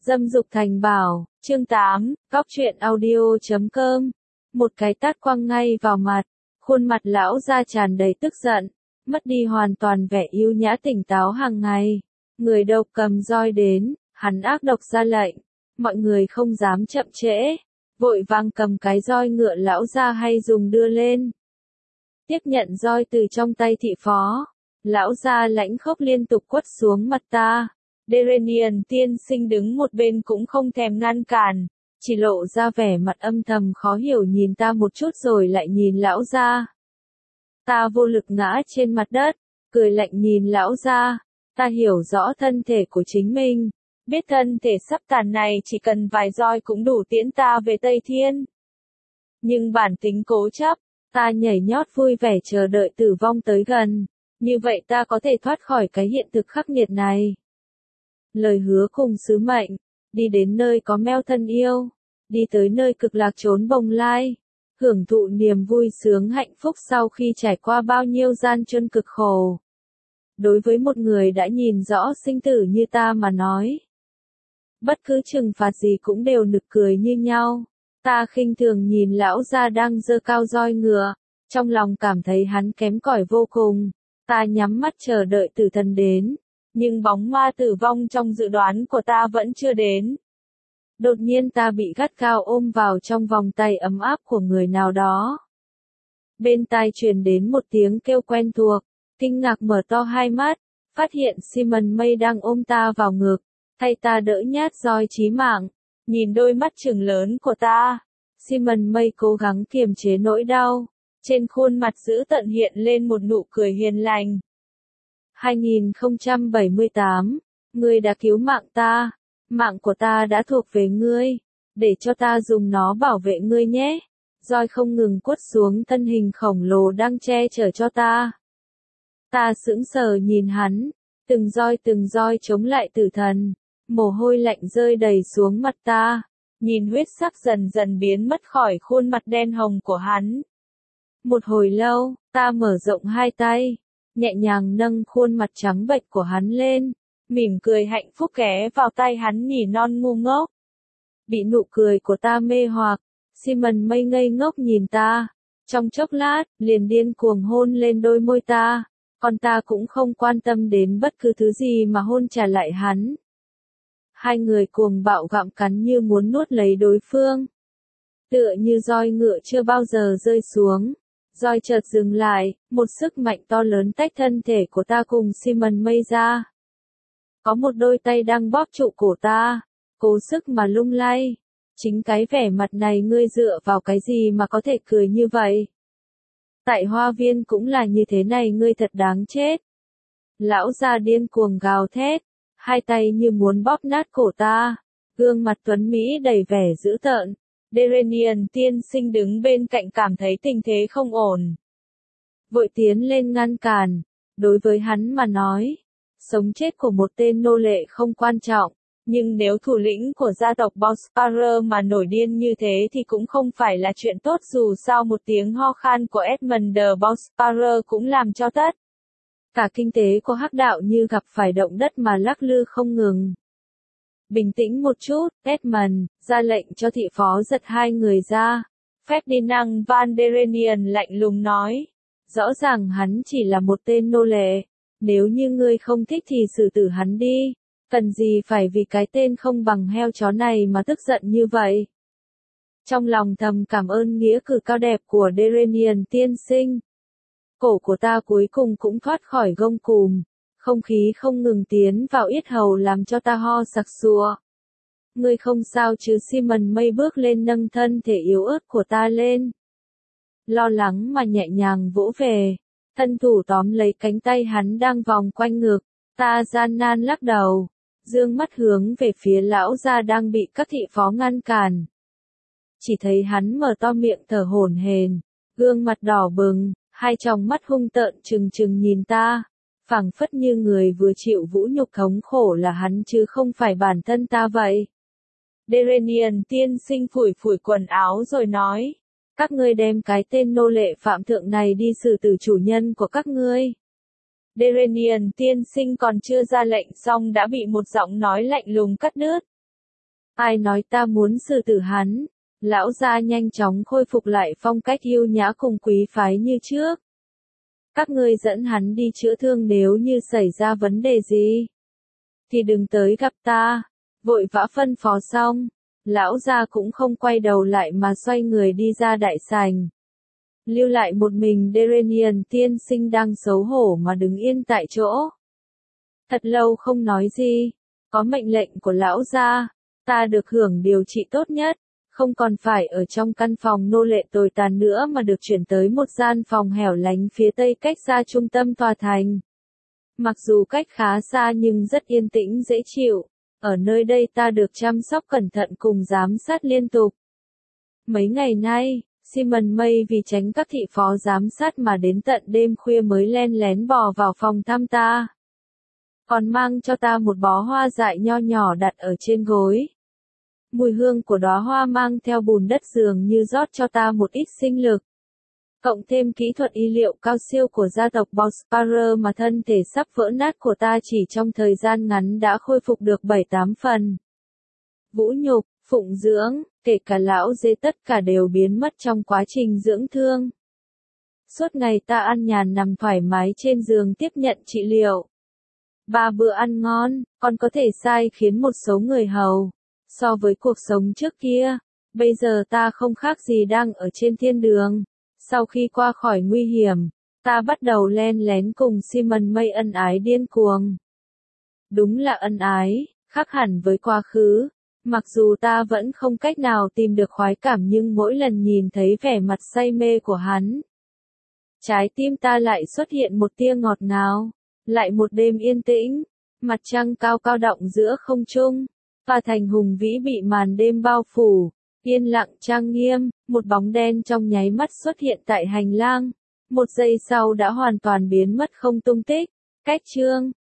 Dâm dục thành bảo, chương 8, góc truyện audio.com. Một cái tát quăng ngay vào mặt, khuôn mặt lão gia tràn đầy tức giận, mất đi hoàn toàn vẻ yêu nhã tỉnh táo hàng ngày. Người độc cầm roi đến, hắn ác độc ra lệnh, mọi người không dám chậm trễ, vội vàng cầm cái roi ngựa lão gia hay dùng đưa lên. Tiếp nhận roi từ trong tay thị phó, lão gia lãnh khốc liên tục quất xuống mặt ta. Derenian tiên sinh đứng một bên cũng không thèm ngăn cản, chỉ lộ ra vẻ mặt âm thầm khó hiểu nhìn ta một chút rồi lại nhìn lão gia. Ta vô lực ngã trên mặt đất, cười lạnh nhìn lão gia. Ta hiểu rõ thân thể của chính mình, biết thân thể sắp tàn này chỉ cần vài roi cũng đủ tiễn ta về Tây Thiên. Nhưng bản tính cố chấp, ta nhảy nhót vui vẻ chờ đợi tử vong tới gần, như vậy ta có thể thoát khỏi cái hiện thực khắc nghiệt này. Lời hứa cùng sứ mệnh, đi đến nơi có meo thân yêu, đi tới nơi cực lạc chốn bồng lai, hưởng thụ niềm vui sướng hạnh phúc sau khi trải qua bao nhiêu gian truân cực khổ. Đối với một người đã nhìn rõ sinh tử như ta mà nói, bất cứ trừng phạt gì cũng đều nực cười như nhau. Ta khinh thường nhìn lão gia đang giơ cao roi ngựa, trong lòng cảm thấy hắn kém cỏi vô cùng. Ta nhắm mắt chờ đợi tử thần đến, nhưng bóng ma tử vong trong dự đoán của ta vẫn chưa đến. Đột nhiên ta bị gắt gao ôm vào trong vòng tay ấm áp của người nào đó. Bên tai truyền đến một tiếng kêu quen thuộc, kinh ngạc mở to hai mắt, phát hiện Simon May đang ôm ta vào ngực, thay ta đỡ nhát roi chí mạng. Nhìn đôi mắt trừng lớn của ta, Simon May cố gắng kiềm chế nỗi đau, trên khuôn mặt dữ tợn hiện lên một nụ cười hiền lành. 2078, ngươi đã cứu mạng của ta đã thuộc về ngươi, để cho ta dùng nó bảo vệ ngươi nhé. Roi không ngừng quất xuống thân hình khổng lồ đang che chở cho ta. Ta sững sờ nhìn hắn, từng roi chống lại tử thần, mồ hôi lạnh rơi đầy xuống mặt ta, nhìn huyết sắc dần dần biến mất khỏi khuôn mặt đen hồng của hắn. Một hồi lâu, ta mở rộng hai tay, nhẹ nhàng nâng khuôn mặt trắng bệch của hắn lên, mỉm cười hạnh phúc ghé vào tay hắn nhỉ non ngu ngốc. Bị nụ cười của ta mê hoặc, Simon May ngây ngốc nhìn ta, trong chốc lát, liền điên cuồng hôn lên đôi môi ta, còn ta cũng không quan tâm đến bất cứ thứ gì mà hôn trả lại hắn. Hai người cuồng bạo gặm cắn như muốn nuốt lấy đối phương. Tựa như roi ngựa chưa bao giờ rơi xuống. Roi chợt dừng lại, một sức mạnh to lớn tách thân thể của ta cùng Simon May ra. Có một đôi tay đang bóp trụ cổ ta, cố sức mà lung lay. Chính cái vẻ mặt này ngươi dựa vào cái gì mà có thể cười như vậy? Tại hoa viên cũng là như thế này, ngươi thật đáng chết. Lão già điên cuồng gào thét, hai tay như muốn bóp nát cổ ta, gương mặt tuấn Mỹ đầy vẻ dữ tợn. Derenian tiên sinh đứng bên cạnh cảm thấy tình thế không ổn, vội tiến lên ngăn cản. Đối với hắn mà nói, sống chết của một tên nô lệ không quan trọng, nhưng nếu thủ lĩnh của gia tộc Bospar mà nổi điên như thế thì cũng không phải là chuyện tốt. Dù sao một tiếng ho khan của Edmund de Bospar cũng làm cho tất cả kinh tế của Hắc đạo như gặp phải động đất mà lắc lư không ngừng. Bình tĩnh một chút, Edmund ra lệnh cho thị phó giật hai người ra. Ferdinand van Derenian lạnh lùng nói, rõ ràng hắn chỉ là một tên nô lệ, nếu như ngươi không thích thì xử tử hắn đi, cần gì phải vì cái tên không bằng heo chó này mà tức giận như vậy. Trong lòng thầm cảm ơn nghĩa cử cao đẹp của Derenian tiên sinh. Cổ của ta cuối cùng cũng thoát khỏi gông cùm. Không khí không ngừng tiến vào yết hầu làm cho ta ho sặc sụa. Ngươi không sao chứ? Simon May bước lên nâng thân thể yếu ớt của ta lên. Lo lắng mà nhẹ nhàng vỗ về, thân thủ tóm lấy cánh tay hắn đang vòng quanh ngực. Ta gian nan lắc đầu, dương mắt hướng về phía lão gia đang bị các thị phó ngăn cản. Chỉ thấy hắn mở to miệng thở hổn hển, gương mặt đỏ bừng, hai tròng mắt hung tợn trừng trừng nhìn ta. Phảng phất như người vừa chịu vũ nhục thống khổ là hắn chứ không phải bản thân ta vậy. Derenian tiên sinh phủi phủi quần áo rồi nói, các ngươi đem cái tên nô lệ phạm thượng này đi xử tử chủ nhân của các ngươi. Derenian tiên sinh còn chưa ra lệnh xong đã bị một giọng nói lạnh lùng cắt đứt. Ai nói ta muốn xử tử hắn? Lão gia nhanh chóng khôi phục lại phong cách yêu nhã cùng quý phái như trước. Các ngươi dẫn hắn đi chữa thương, nếu như xảy ra vấn đề gì thì đừng tới gặp ta. Vội vã phân phó xong, lão gia cũng không quay đầu lại mà xoay người đi ra đại sảnh. Lưu lại một mình Derenian tiên sinh đang xấu hổ mà đứng yên tại chỗ. Thật lâu không nói gì, có mệnh lệnh của lão gia, ta được hưởng điều trị tốt nhất, không còn phải ở trong căn phòng nô lệ tồi tàn nữa mà được chuyển tới một gian phòng hẻo lánh phía tây cách xa trung tâm tòa thành. Mặc dù cách khá xa nhưng rất yên tĩnh dễ chịu, ở nơi đây ta được chăm sóc cẩn thận cùng giám sát liên tục. Mấy ngày nay, Simon May vì tránh các thị phó giám sát mà đến tận đêm khuya mới len lén bò vào phòng thăm ta. Còn mang cho ta một bó hoa dại nho nhỏ đặt ở trên gối. Mùi hương của đóa hoa mang theo bùn đất dường như rót cho ta một ít sinh lực. Cộng thêm kỹ thuật y liệu cao siêu của gia tộc Bospar mà thân thể sắp vỡ nát của ta chỉ trong thời gian ngắn đã khôi phục được 7-8 phần. Vũ nhục, phụng dưỡng, kể cả lão dê tất cả đều biến mất trong quá trình dưỡng thương. Suốt ngày ta ăn nhàn nằm thoải mái trên giường tiếp nhận trị liệu. 3 bữa ăn ngon, còn có thể sai khiến một số người hầu. So với cuộc sống trước kia, bây giờ ta không khác gì đang ở trên thiên đường. Sau khi qua khỏi nguy hiểm, ta bắt đầu len lén cùng Simon May ân ái điên cuồng. Đúng là ân ái, khác hẳn với quá khứ. Mặc dù ta vẫn không cách nào tìm được khoái cảm nhưng mỗi lần nhìn thấy vẻ mặt say mê của hắn, trái tim ta lại xuất hiện một tia ngọt ngào. Lại một đêm yên tĩnh, mặt trăng cao cao đọng giữa không trung, tòa thành hùng vĩ bị màn đêm bao phủ, yên lặng trang nghiêm, một bóng đen trong nháy mắt xuất hiện tại hành lang, một giây sau đã hoàn toàn biến mất không tung tích. Cách chương